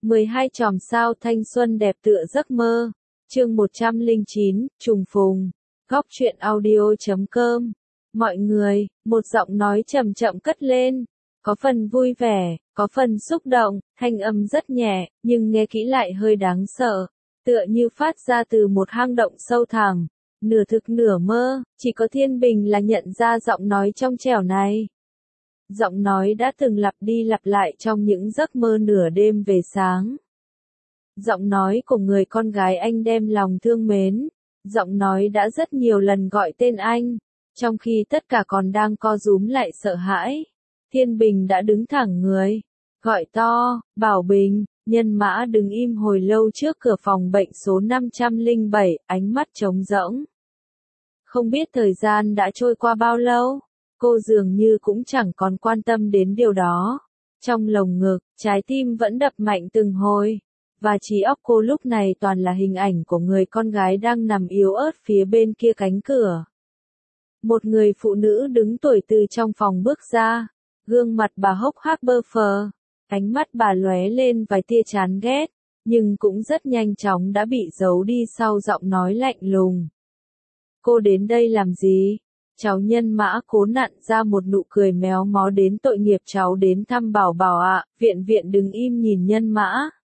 12 chòm sao thanh xuân đẹp tựa giấc mơ. Chương 109, trùng phùng. Góc truyện audio.com. Mọi người, một giọng nói chậm chậm cất lên. Có phần vui vẻ, có phần xúc động, thanh âm rất nhẹ, nhưng nghe kỹ lại hơi đáng sợ. Tựa như phát ra từ một hang động sâu thẳm. Nửa thực nửa mơ, chỉ có Thiên Bình là nhận ra giọng nói trong trẻo này. Giọng nói đã từng lặp đi lặp lại trong những giấc mơ nửa đêm về sáng. Giọng nói của người con gái anh đem lòng thương mến. Giọng nói đã rất nhiều lần gọi tên anh, trong khi tất cả còn đang co rúm lại sợ hãi. Thiên Bình đã đứng thẳng người, gọi to, Bảo Bình. Nhân Mã đứng im hồi lâu trước cửa phòng bệnh số 507, ánh mắt trống rỗng. Không biết thời gian đã trôi qua bao lâu, cô dường như cũng chẳng còn quan tâm đến điều đó. Trong lồng ngực, trái tim vẫn đập mạnh từng hồi, và trí óc cô lúc này toàn là hình ảnh của người con gái đang nằm yếu ớt phía bên kia cánh cửa. Một người phụ nữ đứng tuổi từ trong phòng bước ra, gương mặt bà hốc hác bơ phờ, ánh mắt bà lóe lên vài tia chán ghét, nhưng cũng rất nhanh chóng đã bị giấu đi sau giọng nói lạnh lùng. Cô đến đây làm gì? Cháu Nhân Mã cố nặn ra một nụ cười méo mó đến tội nghiệp. Cháu đến thăm Bảo Bảo ạ. Viện viện đứng im nhìn Nhân Mã.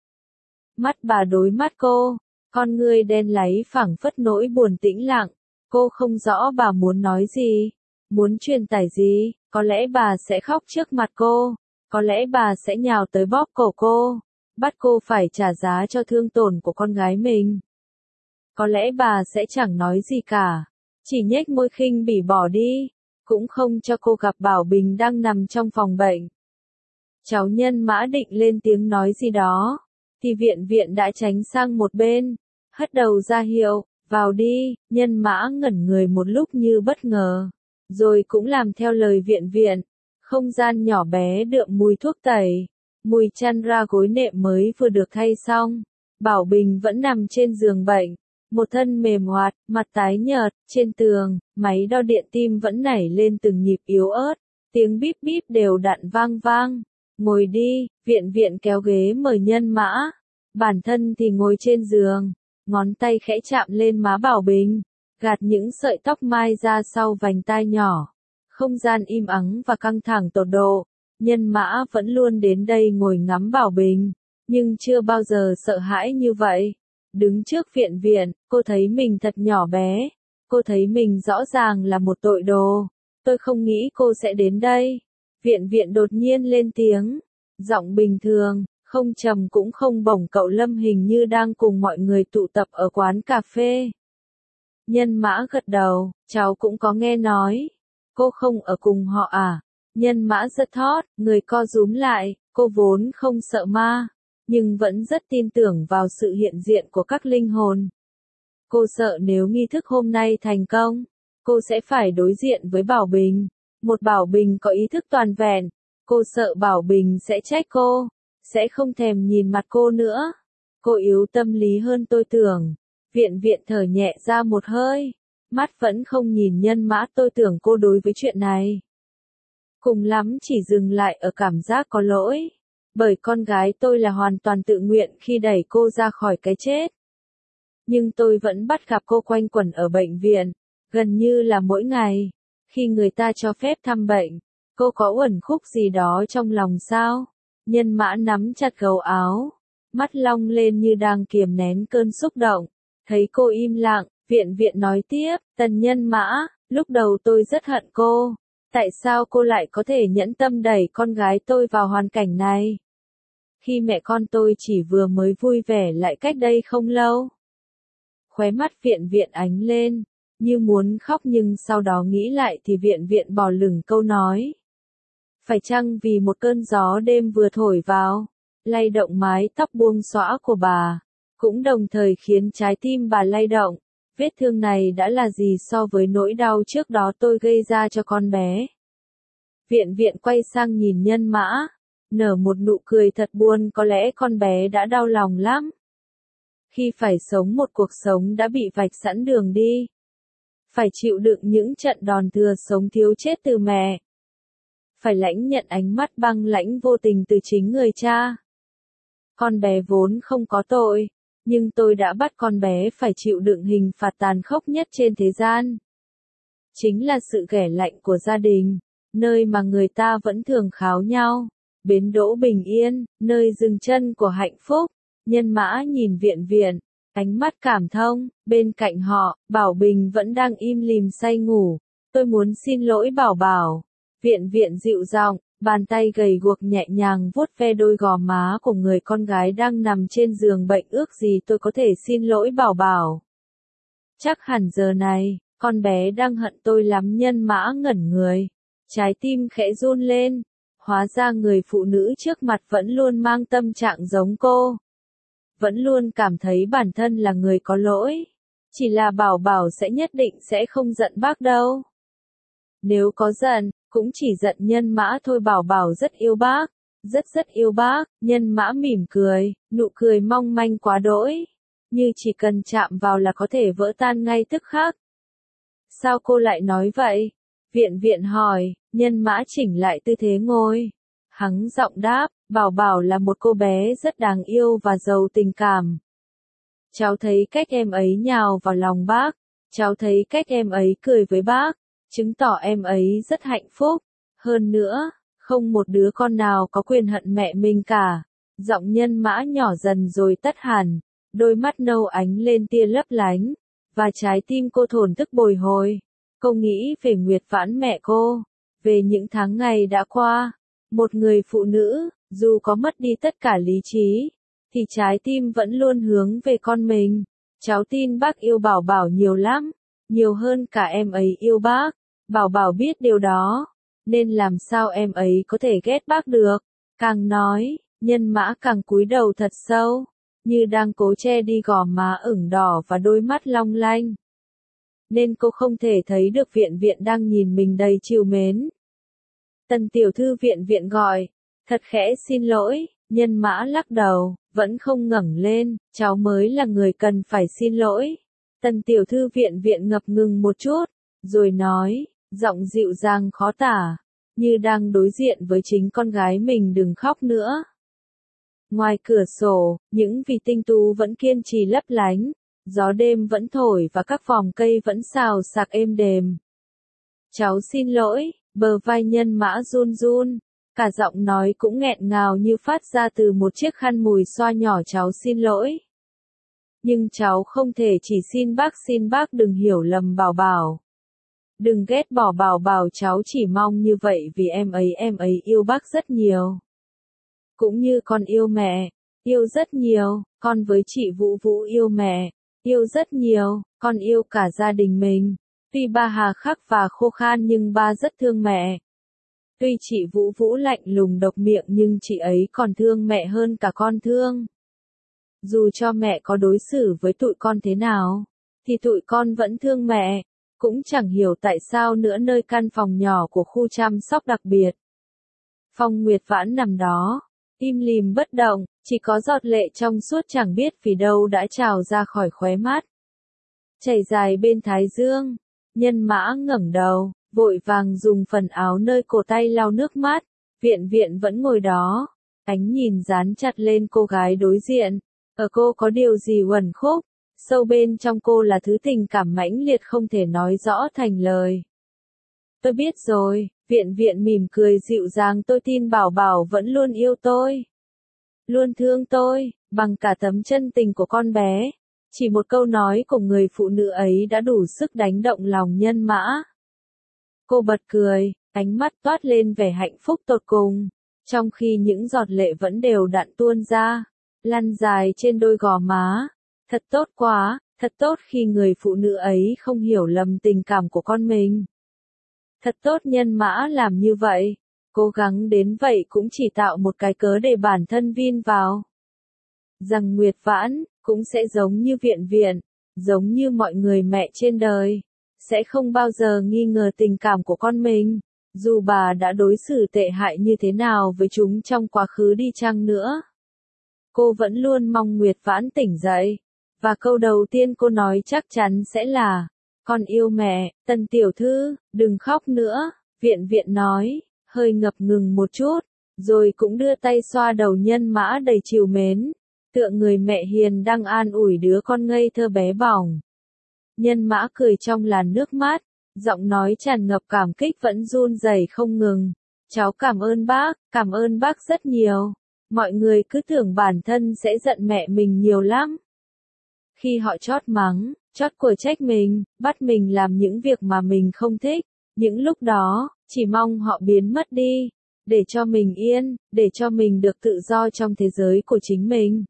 Mắt bà đối mắt cô, con ngươi đen láy phảng phất nỗi buồn tĩnh lặng. Cô không rõ bà muốn nói gì, muốn truyền tải gì. Có lẽ bà sẽ khóc trước mặt cô, có lẽ bà sẽ nhào tới bóp cổ cô, bắt cô phải trả giá cho thương tổn của con gái mình. Có lẽ bà sẽ chẳng nói gì cả, chỉ nhếch môi khinh bỉ bỏ đi, cũng không cho cô gặp Bảo Bình đang nằm trong phòng bệnh. Cháu Nhân Mã định lên tiếng nói gì đó, thì viện viện đã tránh sang một bên, hất đầu ra hiệu, vào đi. Nhân Mã ngẩn người một lúc như bất ngờ, rồi cũng làm theo lời viện viện. Không gian nhỏ bé đượm mùi thuốc tẩy, mùi chăn ra gối nệm mới vừa được thay xong. Bảo Bình vẫn nằm trên giường bệnh, một thân mềm hoạt, mặt tái nhợt. Trên tường, máy đo điện tim vẫn nảy lên từng nhịp yếu ớt, tiếng bíp bíp đều đặn vang vang. Ngồi đi, viện viện kéo ghế mời Nhân Mã. Bản thân thì ngồi trên giường, ngón tay khẽ chạm lên má Bảo Bình, gạt những sợi tóc mai ra sau vành tai nhỏ. Không gian im ắng và căng thẳng tột độ. Nhân Mã vẫn luôn đến đây ngồi ngắm Bảo Bình, nhưng chưa bao giờ sợ hãi như vậy. Đứng trước viện viện, cô thấy mình thật nhỏ bé. Cô thấy mình rõ ràng là một tội đồ. Tôi không nghĩ cô sẽ đến đây. Viện viện đột nhiên lên tiếng. Giọng bình thường, không trầm cũng không bổng. Cậu Lâm hình như đang cùng mọi người tụ tập ở quán cà phê. Nhân Mã gật đầu, cháu cũng có nghe nói. Cô không ở cùng họ à? Nhân Mã giật thót, người co rúm lại. Cô vốn không sợ ma, nhưng vẫn rất tin tưởng vào sự hiện diện của các linh hồn. Cô sợ nếu nghi thức hôm nay thành công, cô sẽ phải đối diện với Bảo Bình, một Bảo Bình có ý thức toàn vẹn. Cô sợ Bảo Bình sẽ trách cô, sẽ không thèm nhìn mặt cô nữa. Cô yếu tâm lý hơn tôi tưởng. Viện viện thở nhẹ ra một hơi, mắt vẫn không nhìn Nhân Mã. Tôi tưởng cô đối với chuyện này cùng lắm chỉ dừng lại ở cảm giác có lỗi, bởi con gái tôi là hoàn toàn tự nguyện khi đẩy cô ra khỏi cái chết. Nhưng tôi vẫn bắt gặp cô quanh quẩn ở bệnh viện, gần như là mỗi ngày. Khi người ta cho phép thăm bệnh, cô có uẩn khúc gì đó trong lòng sao? Nhân Mã nắm chặt gấu áo, mắt long lên như đang kiềm nén cơn xúc động. Thấy cô im lặng, viện viện nói tiếp, Tần Nhân Mã, lúc đầu tôi rất hận cô. Tại sao cô lại có thể nhẫn tâm đẩy con gái tôi vào hoàn cảnh này? Khi mẹ con tôi chỉ vừa mới vui vẻ lại cách đây không lâu. Khóe mắt viện viện ánh lên, như muốn khóc, nhưng sau đó nghĩ lại thì viện viện bỏ lửng câu nói. Phải chăng vì một cơn gió đêm vừa thổi vào, lay động mái tóc buông xõa của bà, cũng đồng thời khiến trái tim bà lay động. Vết thương này đã là gì so với nỗi đau trước đó tôi gây ra cho con bé? Viện viện quay sang nhìn Nhân Mã, nở một nụ cười thật buồn. Có lẽ con bé đã đau lòng lắm, khi phải sống một cuộc sống đã bị vạch sẵn đường đi, phải chịu đựng những trận đòn thừa sống thiếu chết từ mẹ, phải lãnh nhận ánh mắt băng lãnh vô tình từ chính người cha. Con bé vốn không có tội, nhưng tôi đã bắt con bé phải chịu đựng hình phạt tàn khốc nhất trên thế gian. Chính là sự ghẻ lạnh của gia đình, nơi mà người ta vẫn thường kháo nhau, bến đỗ bình yên, nơi dừng chân của hạnh phúc. Nhân Mã nhìn Viện Viện, ánh mắt cảm thông, bên cạnh họ, Bảo Bình vẫn đang im lìm say ngủ. Tôi muốn xin lỗi Bảo Bảo. Viện Viện dịu giọng, bàn tay gầy guộc nhẹ nhàng vuốt ve đôi gò má của người con gái đang nằm trên giường bệnh. Ước gì tôi có thể xin lỗi Bảo Bảo. Chắc hẳn giờ này, con bé đang hận tôi lắm. Nhân Mã ngẩn người, trái tim khẽ run lên. Hóa ra người phụ nữ trước mặt vẫn luôn mang tâm trạng giống cô. Vẫn luôn cảm thấy bản thân là người có lỗi. Chỉ là Bảo Bảo sẽ nhất định sẽ không giận bác đâu. Nếu có giận, cũng chỉ giận Nhân Mã thôi. Bảo Bảo rất yêu bác, rất yêu bác. Nhân Mã mỉm cười, nụ cười mong manh quá đỗi, như chỉ cần chạm vào là có thể vỡ tan ngay tức khắc. Sao cô lại nói vậy? Viện Viện hỏi. Nhân Mã chỉnh lại tư thế ngồi, hắng giọng đáp, Bảo Bảo là một cô bé rất đáng yêu và giàu tình cảm. Cháu thấy cách em ấy nhào vào lòng bác, cháu thấy cách em ấy cười với bác, chứng tỏ em ấy rất hạnh phúc. Hơn nữa, không một đứa con nào có quyền hận mẹ mình cả. Giọng Nhân Mã nhỏ dần rồi tắt hẳn, đôi mắt nâu ánh lên tia lấp lánh, và trái tim cô thổn thức bồi hồi. Cô nghĩ về Nguyệt Vãn mẹ cô, về những tháng ngày đã qua. Một người phụ nữ, dù có mất đi tất cả lý trí, thì trái tim vẫn luôn hướng về con mình. Cháu tin bác yêu Bảo Bảo nhiều lắm, nhiều hơn cả em ấy yêu bác. Bảo Bảo biết điều đó, nên làm sao em ấy có thể ghét bác được. Càng nói, Nhân Mã càng cúi đầu thật sâu, như đang cố che đi gò má ửng đỏ và đôi mắt long lanh. Nên cô không thể thấy được Viện Viện đang nhìn mình đầy trìu mến. Tần tiểu thư. Viện Viện gọi, thật khẽ xin lỗi. Nhân Mã lắc đầu, vẫn không ngẩng lên, cháu mới là người cần phải xin lỗi. Tần tiểu thư. Viện Viện ngập ngừng một chút, rồi nói, giọng dịu dàng khó tả, như đang đối diện với chính con gái mình. Đừng khóc nữa. Ngoài cửa sổ, những vì tinh tú vẫn kiên trì lấp lánh, gió đêm vẫn thổi và các vòng cây vẫn xào xạc êm đềm. Cháu xin lỗi. Bờ vai Nhân Mã run run, cả giọng nói cũng nghẹn ngào như phát ra từ một chiếc khăn mùi xoa nhỏ. Cháu xin lỗi. Nhưng cháu không thể chỉ xin bác đừng hiểu lầm Bảo Bảo. Đừng ghét bỏ Bảo Bảo, cháu chỉ mong như vậy vì em ấy yêu bác rất nhiều. Cũng như con yêu mẹ, yêu rất nhiều. Con với chị Vũ Vũ yêu mẹ, yêu rất nhiều. Con yêu cả gia đình mình. Tuy ba hà khắc và khô khan nhưng ba rất thương mẹ. Tuy chị Vũ Vũ lạnh lùng độc miệng nhưng chị ấy còn thương mẹ hơn cả con thương. Dù cho mẹ có đối xử với tụi con thế nào, thì tụi con vẫn thương mẹ. Cũng chẳng hiểu tại sao nữa. Nơi căn phòng nhỏ của khu chăm sóc đặc biệt, Phong Nguyệt Vãn nằm đó, im lìm bất động, chỉ có giọt lệ trong suốt chẳng biết vì đâu đã trào ra khỏi khóe mắt, chảy dài bên thái dương. Nhân Mã ngẩng đầu, vội vàng dùng phần áo nơi cổ tay lau nước mắt. Viện Viện vẫn ngồi đó, ánh nhìn dán chặt lên cô gái đối diện. Ở cô có điều gì uẩn khúc, sâu bên trong cô là thứ tình cảm mãnh liệt không thể nói rõ thành lời. Tôi biết rồi. Viện Viện mỉm cười dịu dàng. Tôi tin Bảo Bảo vẫn luôn yêu tôi, luôn thương tôi, bằng cả tấm chân tình của con bé. Chỉ một câu nói của người phụ nữ ấy đã đủ sức đánh động lòng Nhân Mã. Cô bật cười, ánh mắt toát lên vẻ hạnh phúc tột cùng, trong khi những giọt lệ vẫn đều đặn tuôn ra, lăn dài trên đôi gò má. Thật tốt quá, thật tốt khi người phụ nữ ấy không hiểu lầm tình cảm của con mình. Thật tốt Nhân Mã làm như vậy, cố gắng đến vậy cũng chỉ tạo một cái cớ để bản thân vin vào. Rằng Nguyệt Vãn cũng sẽ giống như Viện Viện, giống như mọi người mẹ trên đời, sẽ không bao giờ nghi ngờ tình cảm của con mình, dù bà đã đối xử tệ hại như thế nào với chúng trong quá khứ đi chăng nữa. Cô vẫn luôn mong Nguyệt Vãn tỉnh dậy, và câu đầu tiên cô nói chắc chắn sẽ là, con yêu mẹ. Tần tiểu thư, đừng khóc nữa, Viện Viện nói, hơi ngập ngừng một chút, rồi cũng đưa tay xoa đầu Nhân Mã đầy trìu mến, tựa người mẹ hiền đang an ủi đứa con ngây thơ bé bỏng. Nhân Mã cười trong làn nước mắt, giọng nói tràn ngập cảm kích vẫn run rẩy không ngừng. Cháu cảm ơn bác rất nhiều. Mọi người cứ tưởng bản thân sẽ giận mẹ mình nhiều lắm. Khi họ chót mắng, chót của trách mình, bắt mình làm những việc mà mình không thích, những lúc đó, chỉ mong họ biến mất đi, để cho mình yên, để cho mình được tự do trong thế giới của chính mình.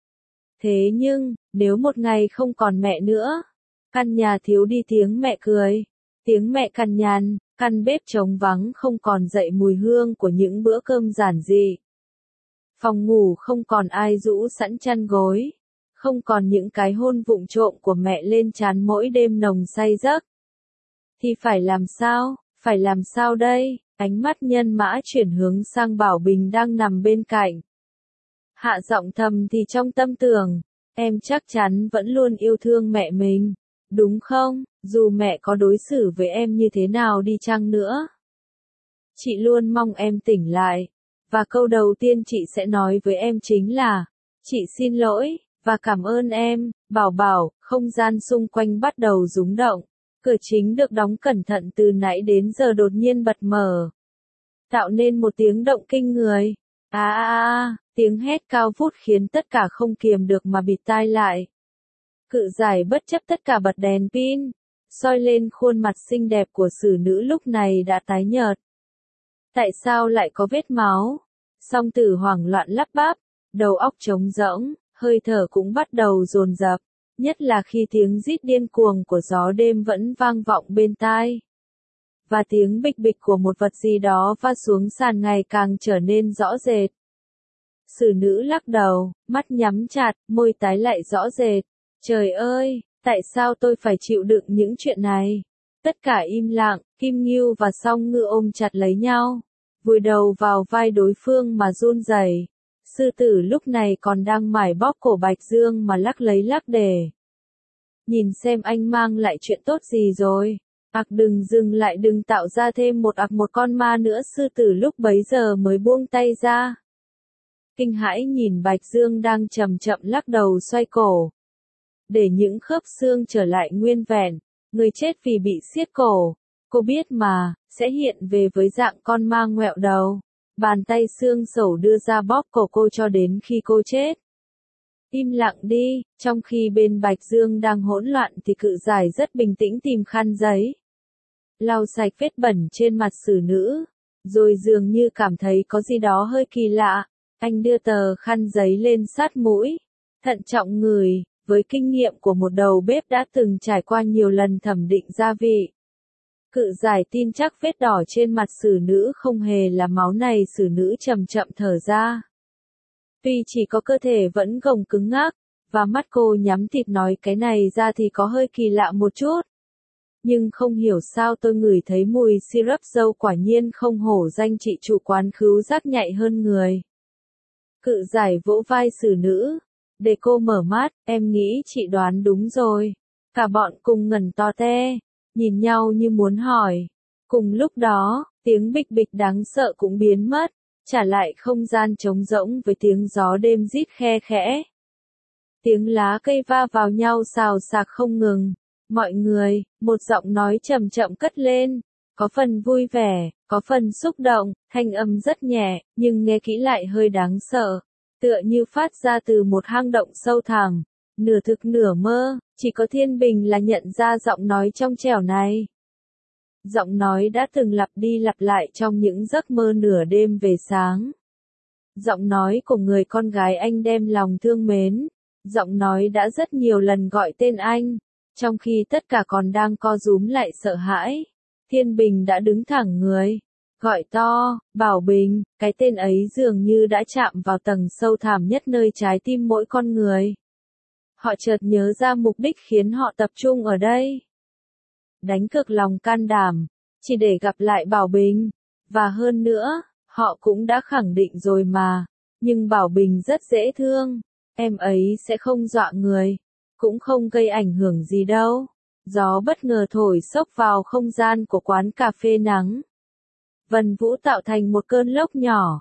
Thế nhưng, nếu một ngày không còn mẹ nữa, căn nhà thiếu đi tiếng mẹ cười, tiếng mẹ cằn nhằn, căn bếp trống vắng không còn dậy mùi hương của những bữa cơm giản dị. Phòng ngủ không còn ai rũ sẵn chăn gối, không còn những cái hôn vụng trộm của mẹ lên trán mỗi đêm nồng say giấc. Thì phải làm sao đây? Ánh mắt Nhân Mã chuyển hướng sang Bảo Bình đang nằm bên cạnh. Hạ giọng thầm thì trong tâm tưởng, em chắc chắn vẫn luôn yêu thương mẹ mình, đúng không? Dù mẹ có đối xử với em như thế nào đi chăng nữa. Chị luôn mong em tỉnh lại, và câu đầu tiên chị sẽ nói với em chính là, chị xin lỗi, và cảm ơn em, Bảo Bảo. Không gian xung quanh bắt đầu rung động, cửa chính được đóng cẩn thận từ nãy đến giờ đột nhiên bật mở, tạo nên một tiếng động kinh người. Tiếng hét cao vút khiến tất cả không kiềm được mà bịt tai lại. Cự Giải bất chấp tất cả bật đèn pin, soi lên khuôn mặt xinh đẹp của xử nữ lúc này đã tái nhợt. Tại sao lại có vết máu? Song Tử hoảng loạn lắp bắp, đầu óc trống rỗng, hơi thở cũng bắt đầu dồn dập, nhất là khi tiếng rít điên cuồng của gió đêm vẫn vang vọng bên tai. Và tiếng bịch bịch của một vật gì đó va xuống sàn ngày càng trở nên rõ rệt. Xử nữ lắc đầu, mắt nhắm chặt, môi tái lại rõ rệt. Trời ơi, tại sao tôi phải chịu đựng những chuyện này? Tất cả im lặng, Kim Ngưu và Song Ngư ôm chặt lấy nhau, vùi đầu vào vai đối phương mà run rẩy. Sư tử lúc này còn đang mải bóp cổ Bạch Dương mà lắc lấy lắc để. Nhìn xem anh mang lại chuyện tốt gì rồi. Đừng dừng lại, đừng tạo ra thêm một con ma nữa. Sư tử lúc bấy giờ mới buông tay ra. Kinh hãi nhìn Bạch Dương đang chậm chậm lắc đầu xoay cổ, để những khớp xương trở lại nguyên vẹn. Người chết vì bị siết cổ, cô biết mà, sẽ hiện về với dạng con ma ngoẹo đầu. Bàn tay xương sẩu đưa ra bóp cổ cô cho đến khi cô chết. Im lặng đi. Trong khi bên Bạch Dương đang hỗn loạn thì Cự Giải rất bình tĩnh tìm khăn giấy, lau sạch vết bẩn trên mặt xử nữ, rồi dường như cảm thấy có gì đó hơi kỳ lạ. Anh đưa tờ khăn giấy lên sát mũi, thận trọng ngửi, với kinh nghiệm của một đầu bếp đã từng trải qua nhiều lần thẩm định gia vị. Cự Giải tin chắc vết đỏ trên mặt xử nữ không hề là máu này. Xử nữ chậm chậm thở ra. Tuy chỉ có cơ thể vẫn gồng cứng ngắc, và mắt cô nhắm tịt nói cái này ra thì có hơi kỳ lạ một chút. Nhưng không hiểu sao tôi ngửi thấy mùi syrup dâu, quả nhiên không hổ danh chị chủ quán khứu giác nhạy hơn người. Cự Giải vỗ vai xử nữ, để cô mở mắt, em nghĩ chị đoán đúng rồi. Cả bọn cùng ngẩn to te, nhìn nhau như muốn hỏi. Cùng lúc đó, tiếng bịch bịch đáng sợ cũng biến mất, trả lại không gian trống rỗng với tiếng gió đêm rít khe khẽ. Tiếng lá cây va vào nhau xào xạc không ngừng. Mọi người, một giọng nói chậm chậm cất lên, có phần vui vẻ, có phần xúc động, thanh âm rất nhẹ, nhưng nghe kỹ lại hơi đáng sợ, tựa như phát ra từ một hang động sâu thẳm, nửa thực nửa mơ. Chỉ có Thiên Bình là nhận ra giọng nói trong trẻo này. Giọng nói đã từng lặp đi lặp lại trong những giấc mơ nửa đêm về sáng. Giọng nói của người con gái anh đem lòng thương mến. Giọng nói đã rất nhiều lần gọi tên anh, trong khi tất cả còn đang co rúm lại sợ hãi. Thiên Bình đã đứng thẳng người, gọi to, Bảo Bình. Cái tên ấy dường như đã chạm vào tầng sâu thẳm nhất nơi trái tim mỗi con người. Họ chợt nhớ ra mục đích khiến họ tập trung ở đây. Đánh cược lòng can đảm, chỉ để gặp lại Bảo Bình. Và hơn nữa, họ cũng đã khẳng định rồi mà. Nhưng Bảo Bình rất dễ thương, em ấy sẽ không dọa người, cũng không gây ảnh hưởng gì đâu. Gió bất ngờ thổi xốc vào không gian của quán cà phê nắng. Vân Vũ tạo thành một cơn lốc nhỏ,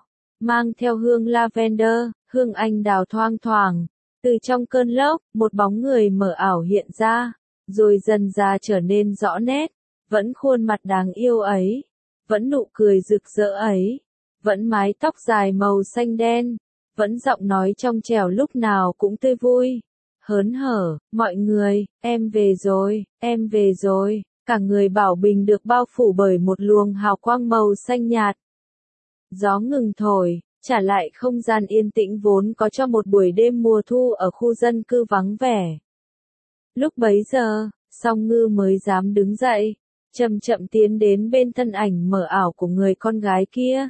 mang theo hương lavender, hương anh đào thoang thoảng. Từ trong cơn lốc, một bóng người mờ ảo hiện ra, rồi dần ra trở nên rõ nét, vẫn khuôn mặt đáng yêu ấy, vẫn nụ cười rực rỡ ấy, vẫn mái tóc dài màu xanh đen, vẫn giọng nói trong trẻo lúc nào cũng tươi vui, hớn hở, mọi người, em về rồi, em về rồi, cả người Bảo Bình được bao phủ bởi một luồng hào quang màu xanh nhạt. Gió ngừng thổi, trả lại không gian yên tĩnh vốn có cho một buổi đêm mùa thu ở khu dân cư vắng vẻ. Lúc bấy giờ, Song Ngư mới dám đứng dậy, chậm chậm tiến đến bên thân ảnh mờ ảo của người con gái kia.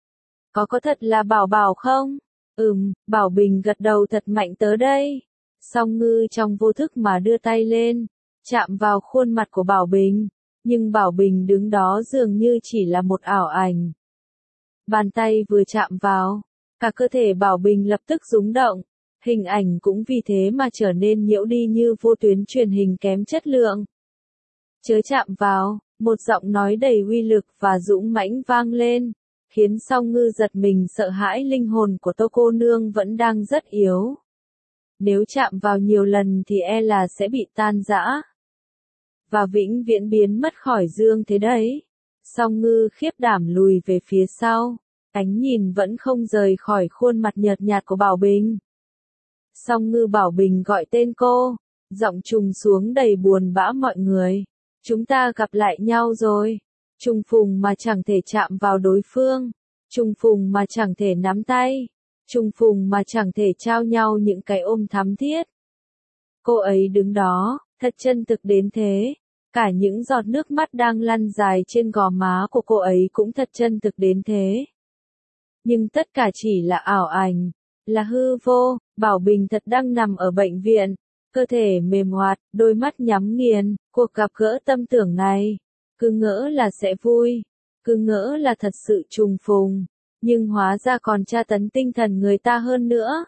Có thật là Bảo Bảo không? Bảo Bình gật đầu thật mạnh tớ đây. Song Ngư trong vô thức mà đưa tay lên, chạm vào khuôn mặt của Bảo Bình, nhưng Bảo Bình đứng đó dường như chỉ là một ảo ảnh. Bàn tay vừa chạm vào, cả cơ thể Bảo Bình lập tức rung động, hình ảnh cũng vì thế mà trở nên nhiễu đi như vô tuyến truyền hình kém chất lượng. Chớ chạm vào, một giọng nói đầy uy lực và dũng mãnh vang lên, khiến Song Ngư giật mình sợ hãi, linh hồn của Tô cô nương vẫn đang rất yếu. Nếu chạm vào nhiều lần thì e là sẽ bị tan rã, và vĩnh viễn biến mất khỏi dương thế đấy. Song Ngư khiếp đảm lùi về phía sau, ánh nhìn vẫn không rời khỏi khuôn mặt nhợt nhạt của Bảo Bình. Song Ngư Bảo Bình gọi tên cô, giọng trùng xuống đầy buồn bã, mọi người, chúng ta gặp lại nhau rồi. Trùng phùng mà chẳng thể chạm vào đối phương, trùng phùng mà chẳng thể nắm tay, trùng phùng mà chẳng thể trao nhau những cái ôm thắm thiết. Cô ấy đứng đó, thật chân thực đến thế. Cả những giọt nước mắt đang lăn dài trên gò má của cô ấy cũng thật chân thực đến thế. Nhưng tất cả chỉ là ảo ảnh, là hư vô. Bảo Bình thật đang nằm ở bệnh viện, cơ thể mềm hoạt, đôi mắt nhắm nghiền. Cuộc gặp gỡ tâm tưởng này, cứ ngỡ là sẽ vui, cứ ngỡ là thật sự trùng phùng, nhưng hóa ra còn tra tấn tinh thần người ta hơn nữa.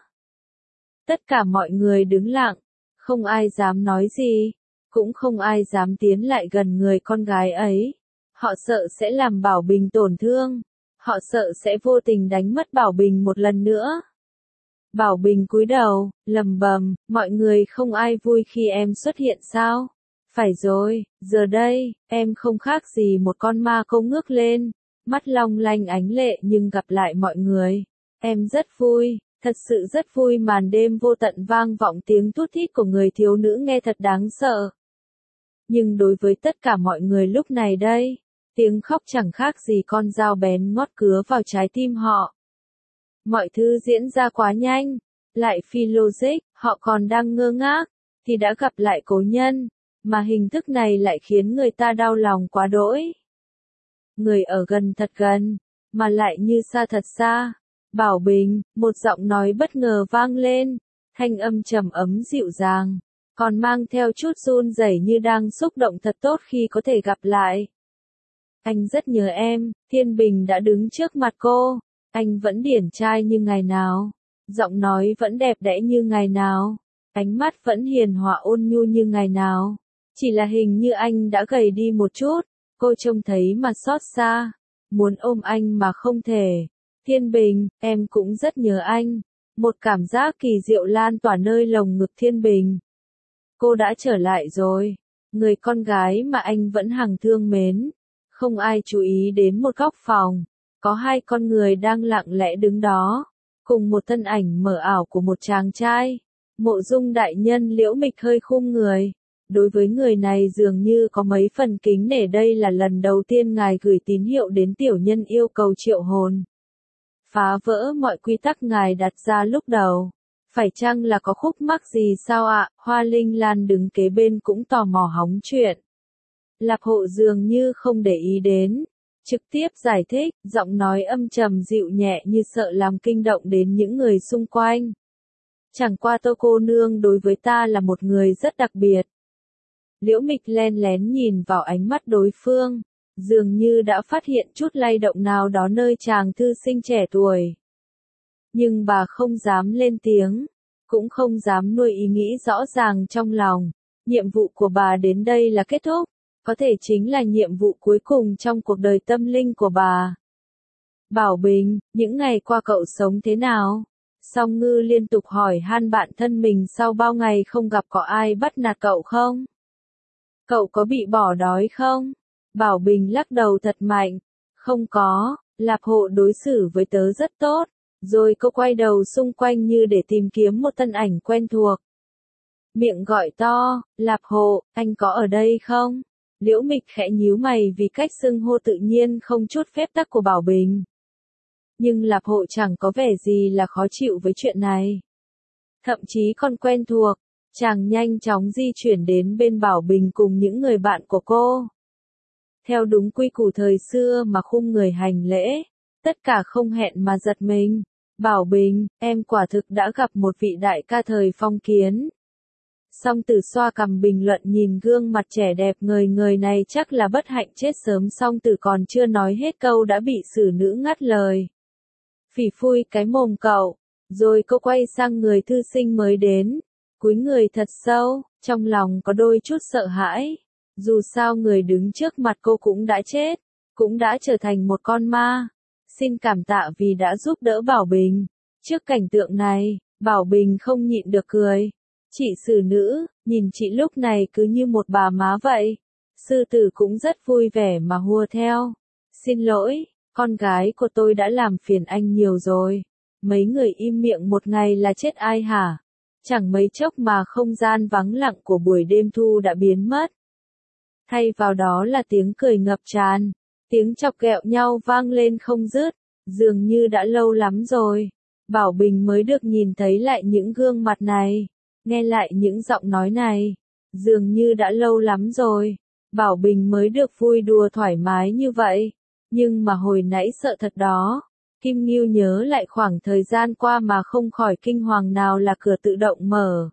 Tất cả mọi người đứng lặng, không ai dám nói gì, cũng không ai dám tiến lại gần người con gái ấy. Họ sợ sẽ làm Bảo Bình tổn thương, họ sợ sẽ vô tình đánh mất Bảo Bình một lần nữa. Bảo Bình cúi đầu, lầm bầm, mọi người không ai vui khi em xuất hiện sao? Phải rồi, giờ đây, em không khác gì một con ma câu ngước lên, mắt long lanh ánh lệ, nhưng gặp lại mọi người, em rất vui, thật sự rất vui. Màn đêm vô tận vang vọng tiếng thút thít của người thiếu nữ nghe thật đáng sợ. Nhưng đối với tất cả mọi người lúc này đây, tiếng khóc chẳng khác gì con dao bén ngót cứa vào trái tim họ. Mọi thứ diễn ra quá nhanh, lại phi logic, họ còn đang ngơ ngác, thì đã gặp lại cố nhân, mà hình thức này lại khiến người ta đau lòng quá đỗi. Người ở gần thật gần, mà lại như xa thật xa. Bảo Bình, một giọng nói bất ngờ vang lên, thanh âm trầm ấm dịu dàng, còn mang theo chút run rẩy như đang xúc động thật tốt khi có thể gặp lại. Anh rất nhớ em. Thiên Bình đã đứng trước mặt cô, anh vẫn điển trai như ngày nào, giọng nói vẫn đẹp đẽ như ngày nào, ánh mắt vẫn hiền hòa ôn nhu như ngày nào, chỉ là hình như anh đã gầy đi một chút. Cô trông thấy mà xót xa, muốn ôm anh mà không thể. Thiên Bình, em cũng rất nhớ anh. Một cảm giác kỳ diệu lan tỏa nơi lồng ngực Thiên Bình. Cô đã trở lại rồi, người con gái mà anh vẫn hằng thương mến. Không ai chú ý đến một góc phòng, có hai con người đang lặng lẽ đứng đó, cùng một thân ảnh mờ ảo của một chàng trai. Mộ Dung đại nhân liễu mịch hơi khum người. Đối với người này dường như có mấy phần kính nể, đây là lần đầu tiên ngài gửi tín hiệu đến tiểu nhân yêu cầu triệu hồn. Phá vỡ mọi quy tắc ngài đặt ra lúc đầu. Phải chăng là có khúc mắc gì sao ạ? Hoa Linh Lan đứng kế bên cũng tò mò hóng chuyện. Lạp Hộ dường như không để ý đến, trực tiếp giải thích, giọng nói âm trầm dịu nhẹ như sợ làm kinh động đến những người xung quanh. Chẳng qua Tô cô nương đối với ta là một người rất đặc biệt. Liễu Mịch len lén nhìn vào ánh mắt đối phương, dường như đã phát hiện chút lay động nào đó nơi chàng thư sinh trẻ tuổi. Nhưng bà không dám lên tiếng, cũng không dám nuôi ý nghĩ rõ ràng trong lòng. Nhiệm vụ của bà đến đây là kết thúc, có thể chính là nhiệm vụ cuối cùng trong cuộc đời tâm linh của bà. Bảo Bình, những ngày qua cậu sống thế nào? Song Ngư liên tục hỏi han bạn thân mình sau bao ngày không gặp có ai bắt nạt cậu không? Cậu có bị bỏ đói không? Bảo Bình lắc đầu thật mạnh. Không có, Lạp Hộ đối xử với tớ rất tốt. Rồi cô quay đầu xung quanh như để tìm kiếm một thân ảnh quen thuộc. Miệng gọi to, Lạp Hộ, anh có ở đây không? Liễu Mịch khẽ nhíu mày vì cách xưng hô tự nhiên không chút phép tắc của Bảo Bình. Nhưng Lạp Hộ chẳng có vẻ gì là khó chịu với chuyện này. Thậm chí còn quen thuộc, chàng nhanh chóng di chuyển đến bên Bảo Bình cùng những người bạn của cô. Theo đúng quy củ thời xưa mà khum người hành lễ, tất cả không hẹn mà giật mình. Bảo Bình, em quả thực đã gặp một vị đại ca thời phong kiến. Song Tử xoa cằm bình luận nhìn gương mặt trẻ đẹp ngời ngời này chắc là bất hạnh chết sớm. Song Tử còn chưa nói hết câu đã bị xử nữ ngắt lời. Phỉ phui cái mồm cậu. Rồi cô quay sang người thư sinh mới đến, cúi người thật sâu, trong lòng có đôi chút sợ hãi. Dù sao người đứng trước mặt cô cũng đã chết, cũng đã trở thành một con ma. Xin cảm tạ vì đã giúp đỡ Bảo Bình. Trước cảnh tượng này, Bảo Bình không nhịn được cười. Chị xử nữ, nhìn chị lúc này cứ như một bà má vậy. Sư tử cũng rất vui vẻ mà hùa theo. Xin lỗi, con gái của tôi đã làm phiền anh nhiều rồi. Mấy người im miệng một ngày là chết ai hả? Chẳng mấy chốc mà không gian vắng lặng của buổi đêm thu đã biến mất. Thay vào đó là tiếng cười ngập tràn, tiếng chọc ghẹo nhau vang lên không dứt, dường như đã lâu lắm rồi. Bảo Bình mới được nhìn thấy lại những gương mặt này, nghe lại những giọng nói này, dường như đã lâu lắm rồi. Bảo Bình mới được vui đùa thoải mái như vậy, nhưng mà hồi nãy sợ thật đó. Kim Ngưu nhớ lại khoảng thời gian qua mà không khỏi kinh hoàng nào là cửa tự động mở.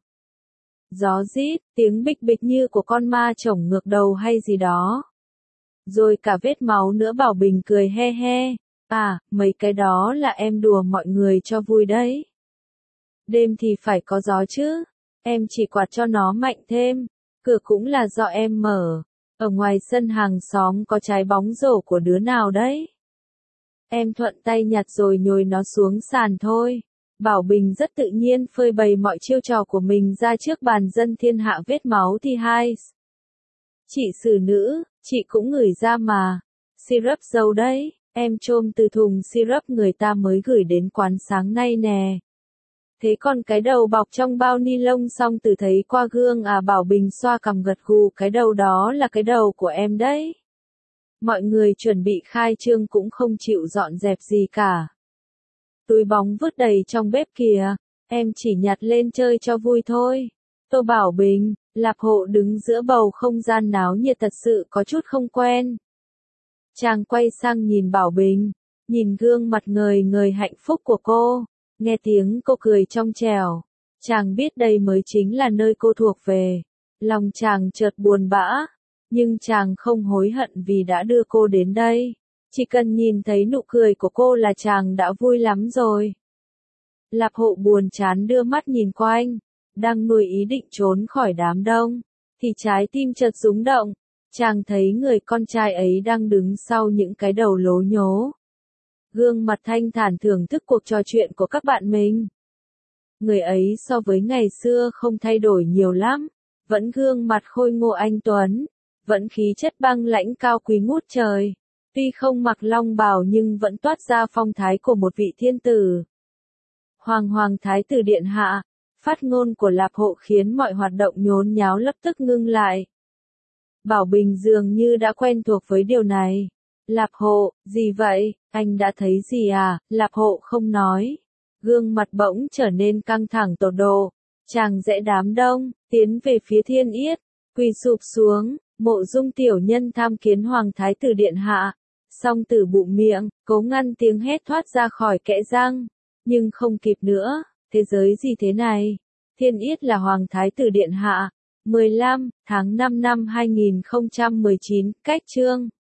Gió rít, tiếng bịch bịch như của con ma chổng ngược đầu hay gì đó. Rồi cả vết máu nữa. Bảo Bình cười he he. À, mấy cái đó là em đùa mọi người cho vui đấy. Đêm thì phải có gió chứ. Em chỉ quạt cho nó mạnh thêm. Cửa cũng là do em mở. Ở ngoài sân hàng xóm có trái bóng rổ của đứa nào đấy. Em thuận tay nhặt rồi nhồi nó xuống sàn thôi. Bảo Bình rất tự nhiên phơi bày mọi chiêu trò của mình ra trước bàn dân thiên hạ. Vết máu thì hai. Chị xử nữ, chị cũng ngửi ra mà. Syrup dâu đấy, em trôm từ thùng syrup người ta mới gửi đến quán sáng nay nè. Thế còn cái đầu bọc trong bao ni lông. Xong từ thấy qua gương à? Bảo Bình xoa cằm gật gù. Cái đầu đó là cái đầu của em đấy. Mọi người chuẩn bị khai trương cũng không chịu dọn dẹp gì cả. Túi bóng vứt đầy trong bếp kìa, em chỉ nhặt lên chơi cho vui thôi. Tô Bảo Bình, Lạp Hộ đứng giữa bầu không gian náo nhiệt thật sự có chút không quen. Chàng quay sang nhìn Bảo Bình, nhìn gương mặt ngời ngời hạnh phúc của cô, nghe tiếng cô cười trong trẻo. Chàng biết đây mới chính là nơi cô thuộc về. Lòng chàng chợt buồn bã, nhưng chàng không hối hận vì đã đưa cô đến đây. Chỉ cần nhìn thấy nụ cười của cô là chàng đã vui lắm rồi. Lạp Hộ buồn chán đưa mắt nhìn quanh, đang nuôi ý định trốn khỏi đám đông, thì trái tim chợt rung động. Chàng thấy người con trai ấy đang đứng sau những cái đầu lố nhố. Gương mặt thanh thản thưởng thức cuộc trò chuyện của các bạn mình. Người ấy so với ngày xưa không thay đổi nhiều lắm, vẫn gương mặt khôi ngô anh tuấn, vẫn khí chất băng lãnh cao quý ngút trời. Tuy không mặc long bào nhưng vẫn toát ra phong thái của một vị thiên tử. Hoàng thái tử điện hạ, phát ngôn của Lạp Hộ khiến mọi hoạt động nhốn nháo lập tức ngưng lại. Bảo Bình dường như đã quen thuộc với điều này. Lạp Hộ, gì vậy, anh đã thấy gì à? Lạp Hộ không nói. Gương mặt bỗng trở nên căng thẳng tột độ. Chàng rẽ đám đông, tiến về phía Thiên Yết, quỳ sụp xuống. Mộ Dung tiểu nhân tham kiến Hoàng thái tử điện hạ. Song Tử bụm miệng, cố ngăn tiếng hét thoát ra khỏi kẽ răng, nhưng không kịp nữa. Thế giới gì thế này? Thiên Yết là Hoàng thái tử điện hạ. 15 tháng 5 năm 2019, cách chương